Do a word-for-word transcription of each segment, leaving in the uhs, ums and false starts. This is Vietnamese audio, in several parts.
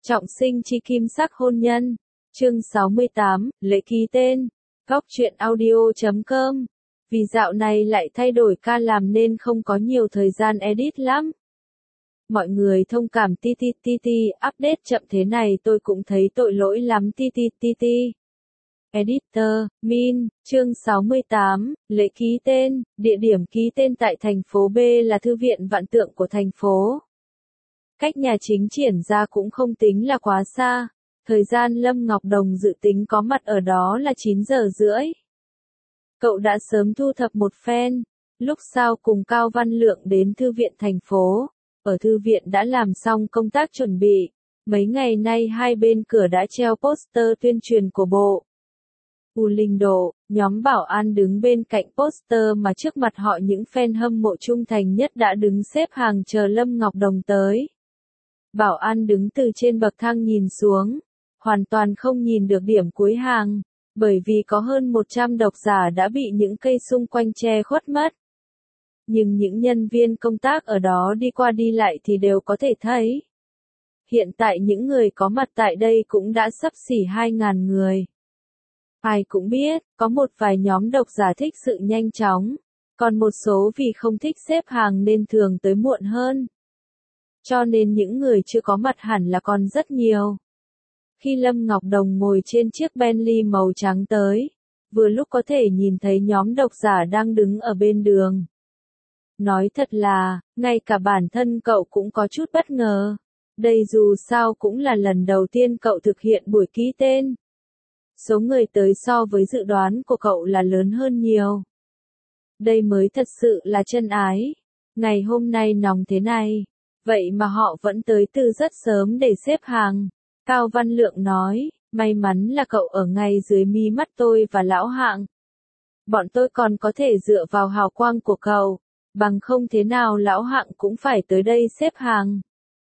Trọng sinh chi kim sắc hôn nhân. Chương sáu mươi tám, lễ ký tên. Góc truyện audio chấm com. Vì dạo này lại thay đổi ca làm nên không có nhiều thời gian edit lắm. Mọi người thông cảm ti ti ti ti, update chậm thế này tôi cũng thấy tội lỗi lắm ti ti ti ti. Editor, Min, chương sáu mươi tám, lễ ký tên, địa điểm ký tên tại thành phố B là Thư viện Vạn Tượng của thành phố. Cách nhà chính triển ra cũng không tính là quá xa, thời gian Lâm Ngọc Đồng dự tính có mặt ở đó là chín giờ rưỡi. Cậu đã sớm thu thập một phen, lúc sau cùng Cao Văn Lượng đến Thư viện thành phố, ở Thư viện đã làm xong công tác chuẩn bị, mấy ngày nay hai bên cửa đã treo poster tuyên truyền của bộ. U Linh Độ, nhóm bảo an đứng bên cạnh poster mà trước mặt họ những fan hâm mộ trung thành nhất đã đứng xếp hàng chờ Lâm Ngọc Đồng tới. Bảo an đứng từ trên bậc thang nhìn xuống, hoàn toàn không nhìn được điểm cuối hàng, bởi vì có hơn một trăm độc giả đã bị những cây xung quanh che khuất mất. Nhưng những nhân viên công tác ở đó đi qua đi lại thì đều có thể thấy. Hiện tại những người có mặt tại đây cũng đã xấp xỉ hai nghìn người. Ai cũng biết, có một vài nhóm độc giả thích sự nhanh chóng, còn một số vì không thích xếp hàng nên thường tới muộn hơn. Cho nên những người chưa có mặt hẳn là còn rất nhiều. Khi Lâm Ngọc Đồng ngồi trên chiếc Bentley màu trắng tới, vừa lúc có thể nhìn thấy nhóm độc giả đang đứng ở bên đường. Nói thật là, ngay cả bản thân cậu cũng có chút bất ngờ. Đây dù sao cũng là lần đầu tiên cậu thực hiện buổi ký tên. Số người tới so với dự đoán của cậu là lớn hơn nhiều. Đây mới thật sự là chân ái. Ngày hôm nay nóng thế này, vậy mà họ vẫn tới từ rất sớm để xếp hàng. Cao Văn Lượng nói, may mắn là cậu ở ngay dưới mi mắt tôi và Lão Hạng. Bọn tôi còn có thể dựa vào hào quang của cậu, bằng không thế nào Lão Hạng cũng phải tới đây xếp hàng.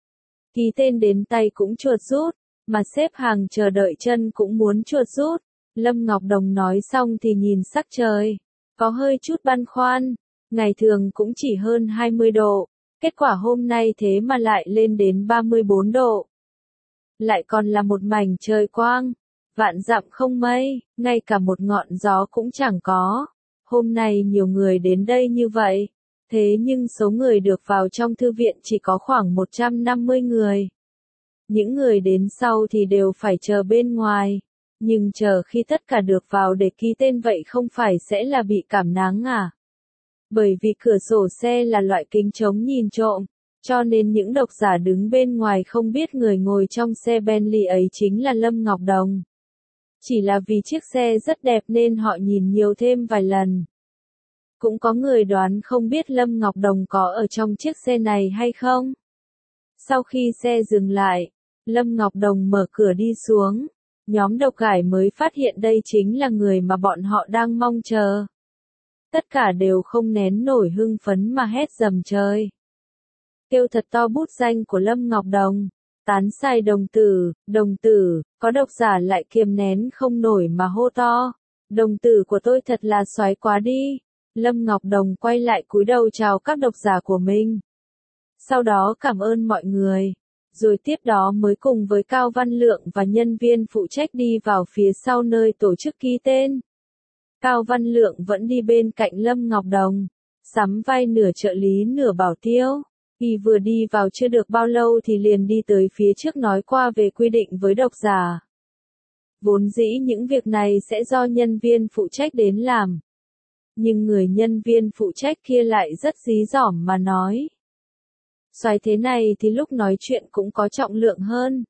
Ký tên đến tay cũng chuột rút, mà xếp hàng chờ đợi chân cũng muốn chuột rút. Lâm Ngọc Đồng nói xong thì nhìn sắc trời, có hơi chút băn khoăn, ngày thường cũng chỉ hơn hai mươi độ, kết quả hôm nay thế mà lại lên đến ba mươi bốn độ. Lại còn là một mảnh trời quang, vạn dặm không mây, ngay cả một ngọn gió cũng chẳng có. Hôm nay nhiều người đến đây như vậy, thế nhưng số người được vào trong thư viện chỉ có khoảng một trăm năm mươi người. Những người đến sau thì đều phải chờ bên ngoài, nhưng chờ khi tất cả được vào để ký tên vậy không phải sẽ là bị cảm nắng à? Bởi vì cửa sổ xe là loại kính chống nhìn trộm, cho nên những độc giả đứng bên ngoài không biết người ngồi trong xe Bentley ấy chính là Lâm Ngọc Đồng. Chỉ là vì chiếc xe rất đẹp nên họ nhìn nhiều thêm vài lần. Cũng có người đoán không biết Lâm Ngọc Đồng có ở trong chiếc xe này hay không. Sau khi xe dừng lại, Lâm Ngọc Đồng mở cửa đi xuống, nhóm độc gải mới phát hiện đây chính là người mà bọn họ đang mong chờ. Tất cả đều không nén nổi hưng phấn mà hét dầm trời. Kêu thật to bút danh của Lâm Ngọc Đồng, tán sai đồng tử, đồng tử, có độc giả lại kiềm nén không nổi mà hô to. Đồng tử của tôi thật là xoái quá đi. Lâm Ngọc Đồng quay lại cúi đầu chào các độc giả của mình. Sau đó cảm ơn mọi người, rồi tiếp đó mới cùng với Cao Văn Lượng và nhân viên phụ trách đi vào phía sau nơi tổ chức ký tên. Cao Văn Lượng vẫn đi bên cạnh Lâm Ngọc Đồng, sắm vai nửa trợ lý nửa bảo tiêu. Khi vừa đi vào chưa được bao lâu thì liền đi tới phía trước nói qua về quy định với độc giả. Vốn dĩ những việc này sẽ do nhân viên phụ trách đến làm. Nhưng người nhân viên phụ trách kia lại rất dí dỏm mà nói. Xoay thế này thì lúc nói chuyện cũng có trọng lượng hơn.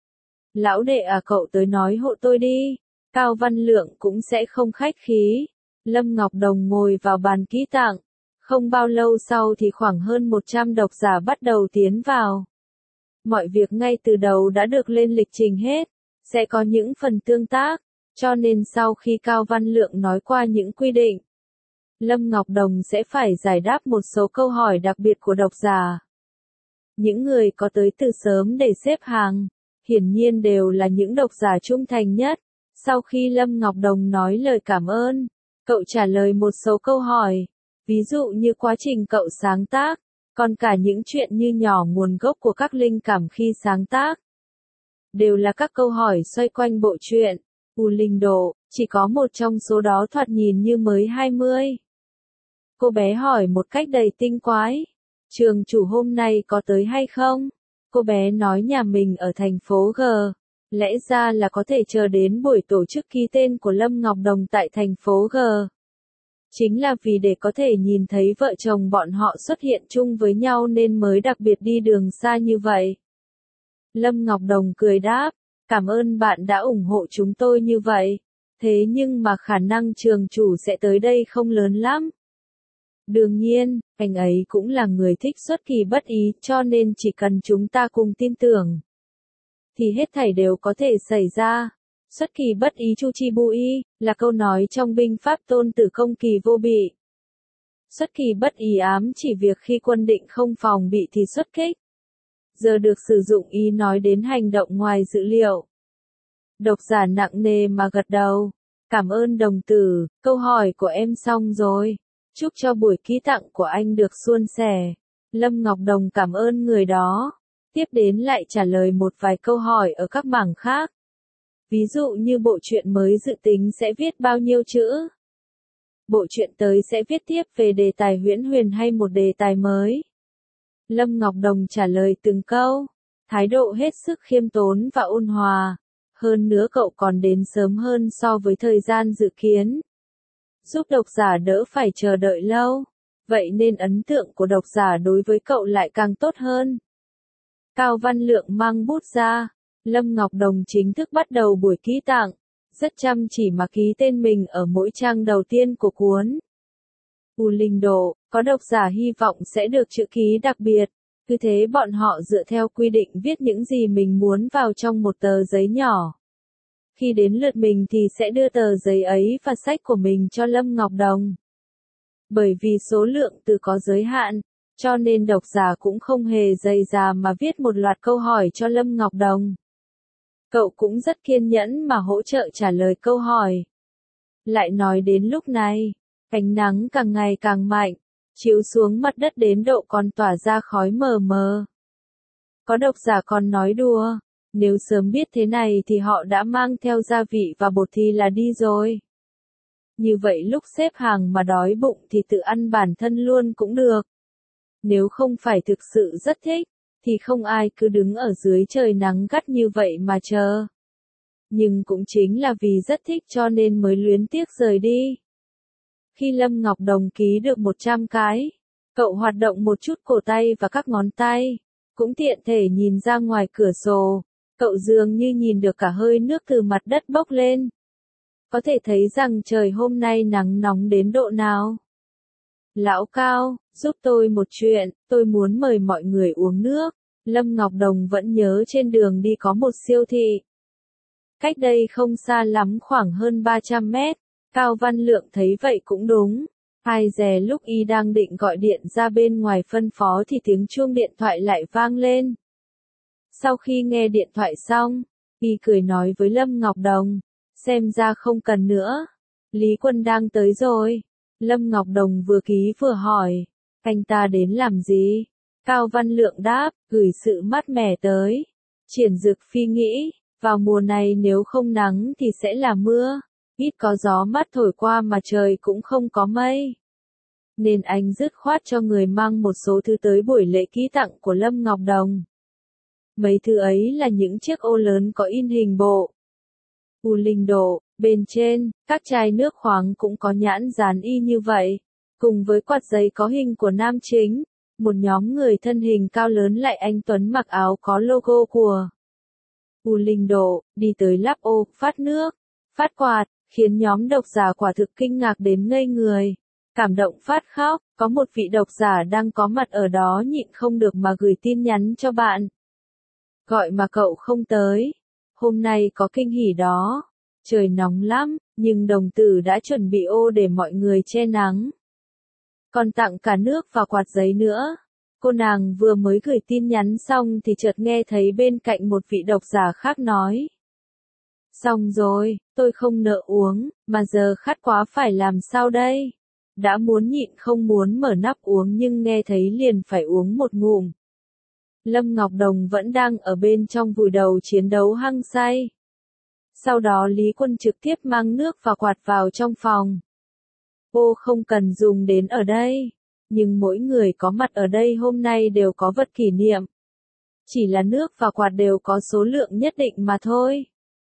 Lão đệ à, cậu tới nói hộ tôi đi. Cao Văn Lượng cũng sẽ không khách khí. Lâm Ngọc Đồng ngồi vào bàn ký tặng. Không bao lâu sau thì khoảng hơn một trăm độc giả bắt đầu tiến vào. Mọi việc ngay từ đầu đã được lên lịch trình hết. Sẽ có những phần tương tác. Cho nên sau khi Cao Văn Lượng nói qua những quy định, Lâm Ngọc Đồng sẽ phải giải đáp một số câu hỏi đặc biệt của độc giả. Những người có tới từ sớm để xếp hàng, hiển nhiên đều là những độc giả trung thành nhất. Sau khi Lâm Ngọc Đồng nói lời cảm ơn, cậu trả lời một số câu hỏi, ví dụ như quá trình cậu sáng tác, còn cả những chuyện như nhỏ nguồn gốc của các linh cảm khi sáng tác. đều là các câu hỏi xoay quanh bộ truyện. U Linh Độ, chỉ có một trong số đó thoạt nhìn như mới hai mươi. Cô bé hỏi một cách đầy tinh quái. Trường chủ hôm nay có tới hay không? Cô bé nói nhà mình ở thành phố G. Lẽ ra là có thể chờ đến buổi tổ chức ký tên của Lâm Ngọc Đồng tại thành phố G. Chính là vì để có thể nhìn thấy vợ chồng bọn họ xuất hiện chung với nhau nên mới đặc biệt đi đường xa như vậy. Lâm Ngọc Đồng cười đáp, cảm ơn bạn đã ủng hộ chúng tôi như vậy. Thế nhưng mà khả năng trường chủ sẽ tới đây không lớn lắm. Đương nhiên, anh ấy cũng là người thích xuất kỳ bất ý cho nên chỉ cần chúng ta cùng tin tưởng, thì hết thảy đều có thể xảy ra. Xuất kỳ bất ý chu chi bui, là câu nói trong binh pháp Tôn Tử Công Kỳ Vô Bị. Xuất kỳ bất ý ám chỉ việc khi quân định không phòng bị thì xuất kích. Giờ được sử dụng ý nói đến hành động ngoài dự liệu. Độc giả nặng nề mà gật đầu. Cảm ơn đồng tử, câu hỏi của em xong rồi. Chúc cho buổi ký tặng của anh được suôn sẻ. Lâm Ngọc Đồng cảm ơn người đó. Tiếp đến lại trả lời một vài câu hỏi ở các mảng khác. Ví dụ như bộ truyện mới dự tính sẽ viết bao nhiêu chữ? Bộ truyện tới sẽ viết tiếp về đề tài huyễn huyền hay một đề tài mới? Lâm Ngọc Đồng trả lời từng câu, thái độ hết sức khiêm tốn và ôn hòa. Hơn nữa cậu còn đến sớm hơn so với thời gian dự kiến, giúp độc giả đỡ phải chờ đợi lâu. Vậy nên ấn tượng của độc giả đối với cậu lại càng tốt hơn. Cao Văn Lượng mang bút ra. Lâm Ngọc Đồng chính thức bắt đầu buổi ký tặng, rất chăm chỉ mà ký tên mình ở mỗi trang đầu tiên của cuốn. U Linh Độ, có độc giả hy vọng sẽ được chữ ký đặc biệt, cứ thế bọn họ dựa theo quy định viết những gì mình muốn vào trong một tờ giấy nhỏ. Khi đến lượt mình thì sẽ đưa tờ giấy ấy và sách của mình cho Lâm Ngọc Đồng. Bởi vì số lượng từ có giới hạn, cho nên độc giả cũng không hề dày dà mà viết một loạt câu hỏi cho Lâm Ngọc Đồng. Cậu cũng rất kiên nhẫn mà hỗ trợ trả lời câu hỏi. Lại nói đến lúc này, ánh nắng càng ngày càng mạnh, chiếu xuống mặt đất đến độ còn tỏa ra khói mờ mờ. Có độc giả còn nói đùa, nếu sớm biết thế này thì họ đã mang theo gia vị và bột thì là đi rồi. Như vậy lúc xếp hàng mà đói bụng thì tự ăn bản thân luôn cũng được. Nếu không phải thực sự rất thích, thì không ai cứ đứng ở dưới trời nắng gắt như vậy mà chờ. Nhưng cũng chính là vì rất thích cho nên mới luyến tiếc rời đi. Khi Lâm Ngọc Đồng ký được một trăm cái, cậu hoạt động một chút cổ tay và các ngón tay, cũng tiện thể nhìn ra ngoài cửa sổ, cậu dường như nhìn được cả hơi nước từ mặt đất bốc lên. Có thể thấy rằng trời hôm nay nắng nóng đến độ nào. Lão Cao, giúp tôi một chuyện, tôi muốn mời mọi người uống nước. Lâm Ngọc Đồng vẫn nhớ trên đường đi có một siêu thị. Cách đây không xa lắm khoảng hơn ba trăm mét, Cao Văn Lượng thấy vậy cũng đúng. Hai giờ lúc y đang định gọi điện ra bên ngoài phân phó thì tiếng chuông điện thoại lại vang lên. Sau khi nghe điện thoại xong, y cười nói với Lâm Ngọc Đồng, xem ra không cần nữa. Lý Quân đang tới rồi. Lâm Ngọc Đồng vừa ký vừa hỏi, anh ta đến làm gì? Cao Văn Lượng đáp, gửi sự mát mẻ tới. Triển Dực Phi nghĩ, vào mùa này nếu không nắng thì sẽ là mưa, ít có gió mát thổi qua mà trời cũng không có mây. Nên anh dứt khoát cho người mang một số thứ tới buổi lễ ký tặng của Lâm Ngọc Đồng. Mấy thứ ấy là những chiếc ô lớn có in hình bộ U Linh Độ, bên trên, các chai nước khoáng cũng có nhãn dán y như vậy, cùng với quạt giấy có hình của nam chính. Một nhóm người thân hình cao lớn lại anh tuấn mặc áo có logo của U Linh Độ, đi tới lắp ô, phát nước, phát quạt, khiến nhóm độc giả quả thực kinh ngạc đến ngây người. Cảm động phát khóc, có một vị độc giả đang có mặt ở đó nhịn không được mà gửi tin nhắn cho bạn. Gọi mà cậu không tới. Hôm nay có kinh hỉ đó. Trời nóng lắm, nhưng đồng tử đã chuẩn bị ô để mọi người che nắng. Còn tặng cả nước và quạt giấy nữa. Cô nàng vừa mới gửi tin nhắn xong thì chợt nghe thấy bên cạnh một vị độc giả khác nói. Xong rồi, tôi không nỡ uống, mà giờ khát quá phải làm sao đây? Đã muốn nhịn không muốn mở nắp uống nhưng nghe thấy liền phải uống một ngụm. Lâm Ngọc Đồng vẫn đang ở bên trong vùi đầu chiến đấu hăng say. Sau đó Lý Quân trực tiếp mang nước và quạt vào trong phòng. Cô không cần dùng đến ở đây, nhưng mỗi người có mặt ở đây hôm nay đều có vật kỷ niệm. Chỉ là nước và quạt đều có số lượng nhất định mà thôi.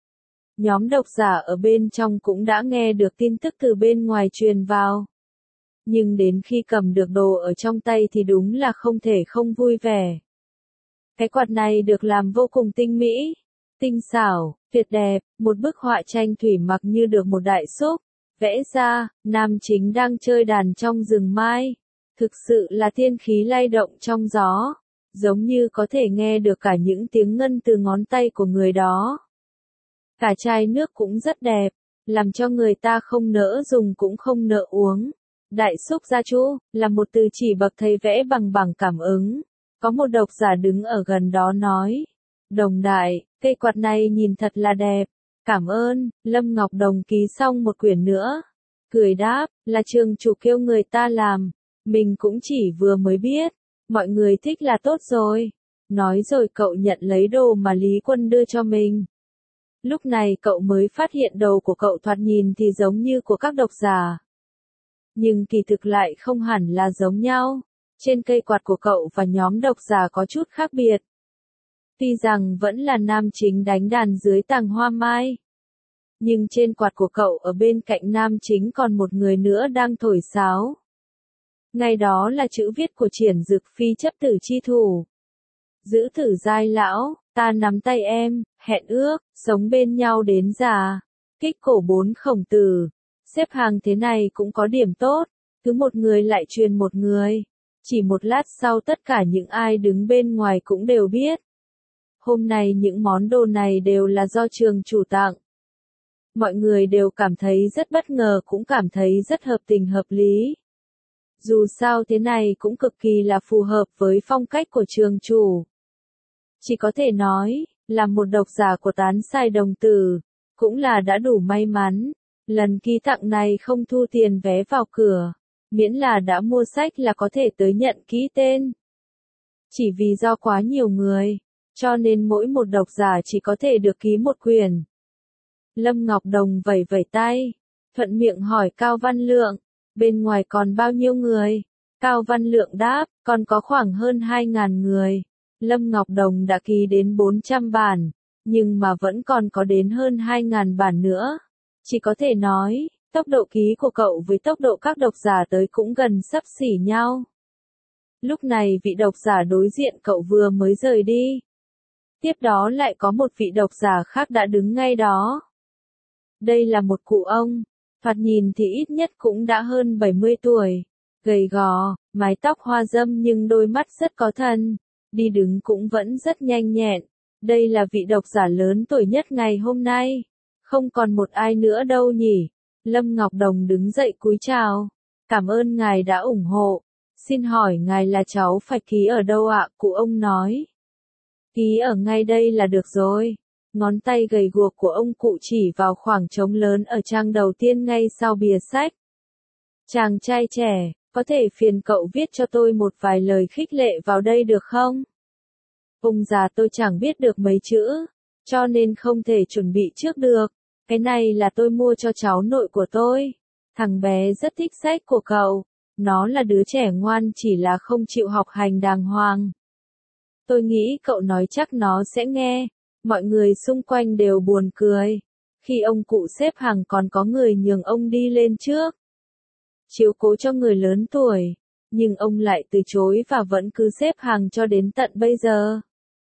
Nhóm độc giả ở bên trong cũng đã nghe được tin tức từ bên ngoài truyền vào. Nhưng đến khi cầm được đồ ở trong tay thì đúng là không thể không vui vẻ. Cái quạt này được làm vô cùng tinh mỹ, tinh xảo, tuyệt đẹp, một bức họa tranh thủy mặc như được một đại xúc vẽ ra, nam chính đang chơi đàn trong rừng mai. Thực sự là thiên khí lay động trong gió, giống như có thể nghe được cả những tiếng ngân từ ngón tay của người đó. Cả chai nước cũng rất đẹp, làm cho người ta không nỡ dùng cũng không nỡ uống. Đại xúc gia chu, là một từ chỉ bậc thầy vẽ bằng bảng cảm ứng. Có một độc giả đứng ở gần đó nói, Đồng đại, cây quạt này nhìn thật là đẹp. Cảm ơn. Lâm Ngọc Đồng ký xong một quyển nữa. Cười đáp, là trường chủ kêu người ta làm. Mình cũng chỉ vừa mới biết. Mọi người thích là tốt rồi. Nói rồi cậu nhận lấy đồ mà Lý Quân đưa cho mình. Lúc này cậu mới phát hiện đầu của cậu thoạt nhìn thì giống như của các độc giả. Nhưng kỳ thực lại không hẳn là giống nhau. Trên cây quạt của cậu và nhóm độc giả có chút khác biệt. Tuy rằng vẫn là nam chính đánh đàn dưới tàng hoa mai. Nhưng trên quạt của cậu ở bên cạnh nam chính còn một người nữa đang thổi sáo. Ngay đó là chữ viết của Triển Dực Phi chấp tử chi thủ. Giữ tử giai lão, ta nắm tay em, hẹn ước, sống bên nhau đến già. Kích cổ bốn khổng tử. Xếp hàng thế này cũng có điểm tốt, cứ một người lại truyền một người. Chỉ một lát sau tất cả những ai đứng bên ngoài cũng đều biết. Hôm nay những món đồ này đều là do trường chủ tặng. Mọi người đều cảm thấy rất bất ngờ cũng cảm thấy rất hợp tình hợp lý. Dù sao thế này cũng cực kỳ là phù hợp với phong cách của trường chủ. Chỉ có thể nói, là một độc giả của Tán Sai Đồng Tử, cũng là đã đủ may mắn. Lần ký tặng này không thu tiền vé vào cửa, miễn là đã mua sách là có thể tới nhận ký tên. Chỉ vì do quá nhiều người, cho nên mỗi một độc giả chỉ có thể được ký một quyển. Lâm Ngọc Đồng vẩy vẩy tay, thuận miệng hỏi Cao Văn Lượng, bên ngoài còn bao nhiêu người? Cao Văn Lượng đáp, còn có khoảng hơn hai ngàn người. Lâm Ngọc Đồng đã ký đến bốn trăm bản, nhưng mà vẫn còn có đến hơn hai ngàn bản nữa. Chỉ có thể nói, tốc độ ký của cậu với tốc độ các độc giả tới cũng gần xấp xỉ nhau. Lúc này vị độc giả đối diện cậu vừa mới rời đi. Tiếp đó lại có một vị độc giả khác đã đứng ngay đó. Đây là một cụ ông, thoạt nhìn thì ít nhất cũng đã hơn bảy mươi tuổi, gầy gò, mái tóc hoa râm nhưng đôi mắt rất có thần, đi đứng cũng vẫn rất nhanh nhẹn. Đây là vị độc giả lớn tuổi nhất ngày hôm nay. Không còn một ai nữa đâu nhỉ. Lâm Ngọc Đồng đứng dậy cúi chào. Cảm ơn ngài đã ủng hộ. Xin hỏi ngài là cháu phải ký ở đâu ạ? Cụ ông nói. Ký ở ngay đây là được rồi. Ngón tay gầy guộc của ông cụ chỉ vào khoảng trống lớn ở trang đầu tiên ngay sau bìa sách. Chàng trai trẻ, có thể phiền cậu viết cho tôi một vài lời khích lệ vào đây được không? Ông già tôi chẳng biết được mấy chữ, cho nên không thể chuẩn bị trước được. Cái này là tôi mua cho cháu nội của tôi. Thằng bé rất thích sách của cậu. Nó là đứa trẻ ngoan chỉ là không chịu học hành đàng hoàng. Tôi nghĩ cậu nói chắc nó sẽ nghe. Mọi người xung quanh đều buồn cười. Khi ông cụ xếp hàng còn có người nhường ông đi lên trước. Chiếu cố cho người lớn tuổi. Nhưng ông lại từ chối và vẫn cứ xếp hàng cho đến tận bây giờ.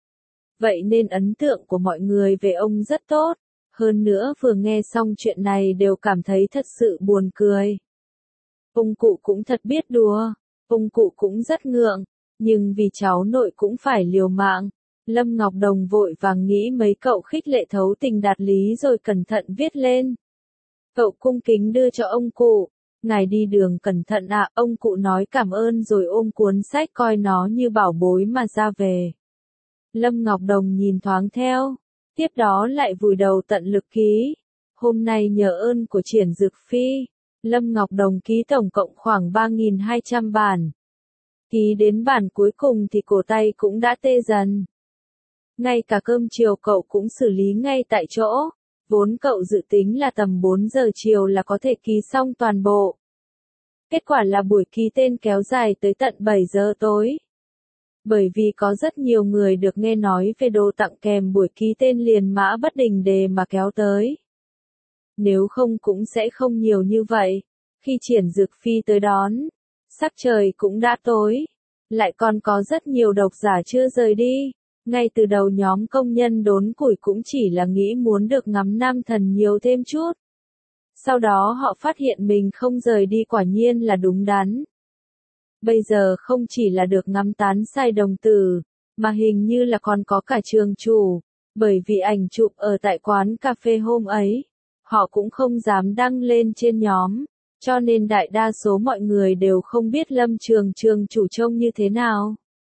Vậy nên ấn tượng của mọi người về ông rất tốt. Hơn nữa vừa nghe xong chuyện này đều cảm thấy thật sự buồn cười. Ông cụ cũng thật biết đùa. Ông cụ cũng rất ngượng. Nhưng vì cháu nội cũng phải liều mạng. Lâm Ngọc Đồng vội vàng nghĩ mấy cậu khích lệ thấu tình đạt lý rồi cẩn thận viết lên. Cậu cung kính đưa cho ông cụ. Ngài đi đường cẩn thận ạ. Ông cụ nói cảm ơn rồi ôm cuốn sách coi nó như bảo bối mà ra về. Lâm Ngọc Đồng nhìn thoáng theo. Tiếp đó lại vùi đầu tận lực ký. Hôm nay nhờ ơn của Triển Dực Phi, Lâm Ngọc Đồng ký tổng cộng khoảng ba nghìn hai trăm bản. Ký đến bản cuối cùng thì cổ tay cũng đã tê dần. Ngay cả cơm chiều cậu cũng xử lý ngay tại chỗ. Vốn cậu dự tính là tầm bốn giờ chiều là có thể ký xong toàn bộ. Kết quả là buổi ký tên kéo dài tới tận bảy giờ tối. Bởi vì có rất nhiều người được nghe nói về đồ tặng kèm buổi ký tên liền mã bất đình đề mà kéo tới. Nếu không cũng sẽ không nhiều như vậy. Khi Triển Dực Phi tới đón, sắc trời cũng đã tối. Lại còn có rất nhiều độc giả chưa rời đi. Ngay từ đầu nhóm công nhân đốn củi cũng chỉ là nghĩ muốn được ngắm nam thần nhiều thêm chút. Sau đó họ phát hiện mình không rời đi quả nhiên là đúng đắn. Bây giờ không chỉ là được ngắm tán sai đồng tử, mà hình như là còn có cả trường chủ, bởi vì ảnh chụp ở tại quán cà phê hôm ấy, họ cũng không dám đăng lên trên nhóm, cho nên đại đa số mọi người đều không biết Lâm Trường trường chủ trông như thế nào.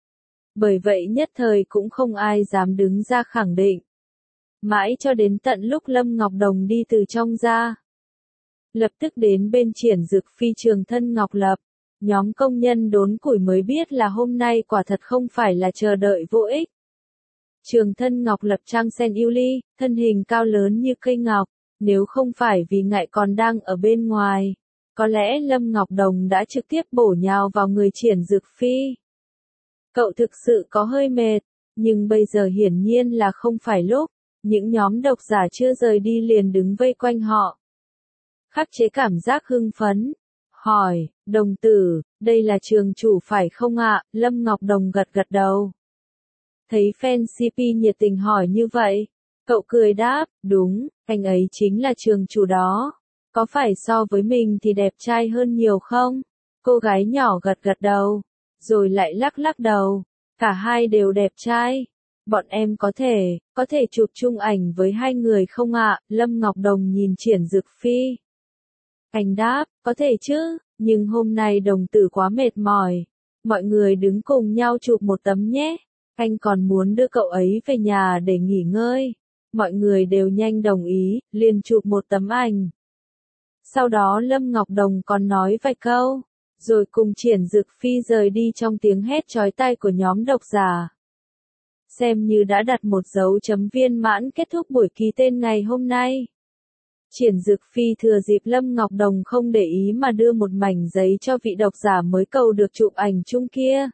Bởi vậy nhất thời cũng không ai dám đứng ra khẳng định. Mãi cho đến tận lúc Lâm Ngọc Đồng đi từ trong ra. Lập tức đến bên Triển Dực Phi Trường Thân Ngọc Lập. Nhóm công nhân đốn củi mới biết là hôm nay quả thật không phải là chờ đợi vô ích. Trường Thân Ngọc Lập trang sen yêu ly, thân hình cao lớn như cây ngọc, nếu không phải vì ngại còn đang ở bên ngoài, có lẽ Lâm Ngọc Đồng đã trực tiếp bổ nhào vào người Triển Dực Phi. Cậu thực sự có hơi mệt, nhưng bây giờ hiển nhiên là không phải lúc, những nhóm độc giả chưa rời đi liền đứng vây quanh họ. Khắc chế cảm giác hưng phấn, hỏi, đồng tử, đây là trường chủ phải không ạ? Lâm Ngọc Đồng gật gật đầu. Thấy fan xê pê nhiệt tình hỏi như vậy, cậu cười đáp, đúng, anh ấy chính là trường chủ đó. Có phải so với mình thì đẹp trai hơn nhiều không? Cô gái nhỏ gật gật đầu, rồi lại lắc lắc đầu, cả hai đều đẹp trai. Bọn em có thể, có thể chụp chung ảnh với hai người không ạ? Lâm Ngọc Đồng nhìn Triển Dực Phi. Anh đáp, có thể chứ, nhưng hôm nay đồng tử quá mệt mỏi. Mọi người đứng cùng nhau chụp một tấm nhé. Anh còn muốn đưa cậu ấy về nhà để nghỉ ngơi. Mọi người đều nhanh đồng ý, liền chụp một tấm ảnh. Sau đó Lâm Ngọc Đồng còn nói vài câu, rồi cùng Triển Dực Phi rời đi trong tiếng hét chói tai của nhóm độc giả. Xem như đã đặt một dấu chấm viên mãn kết thúc buổi ký tên ngày hôm nay. Triển Dực Phi thừa dịp Lâm Ngọc Đồng không để ý mà đưa một mảnh giấy cho vị độc giả mới cầu được chụp ảnh chung kia.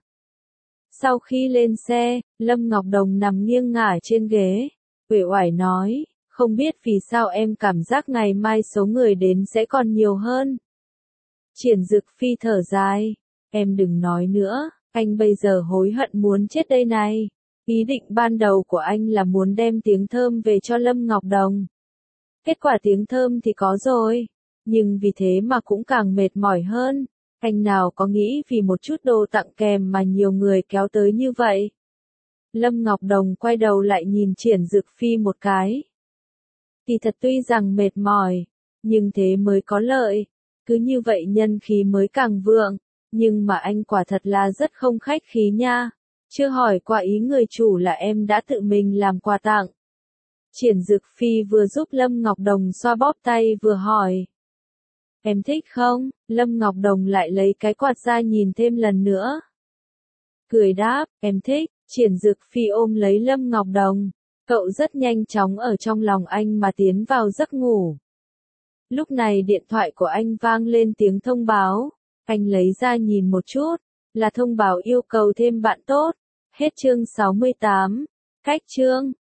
Sau khi lên xe, Lâm Ngọc Đồng nằm nghiêng ngả trên ghế, uể oải nói, không biết vì sao em cảm giác ngày mai số người đến sẽ còn nhiều hơn. Triển Dực Phi thở dài, em đừng nói nữa, anh bây giờ hối hận muốn chết đây này. Ý định ban đầu của anh là muốn đem tiếng thơm về cho Lâm Ngọc Đồng. Kết quả tiếng thơm thì có rồi, nhưng vì thế mà cũng càng mệt mỏi hơn. Anh nào có nghĩ vì một chút đồ tặng kèm mà nhiều người kéo tới như vậy. Lâm Ngọc Đồng quay đầu lại nhìn Triển Dực Phi một cái. Thì thật tuy rằng mệt mỏi, nhưng thế mới có lợi. Cứ như vậy nhân khí mới càng vượng, nhưng mà anh quả thật là rất không khách khí nha. Chưa hỏi qua ý người chủ là em đã tự mình làm quà tặng. Triển Dực Phi vừa giúp Lâm Ngọc Đồng xoa bóp tay vừa hỏi. Em thích không? Lâm Ngọc Đồng lại lấy cái quạt ra nhìn thêm lần nữa. Cười đáp, em thích. Triển Dực Phi ôm lấy Lâm Ngọc Đồng. Cậu rất nhanh chóng ở trong lòng anh mà tiến vào giấc ngủ. Lúc này điện thoại của anh vang lên tiếng thông báo. Anh lấy ra nhìn một chút, là thông báo yêu cầu thêm bạn tốt. Hết chương sáu mươi tám. Cách chương.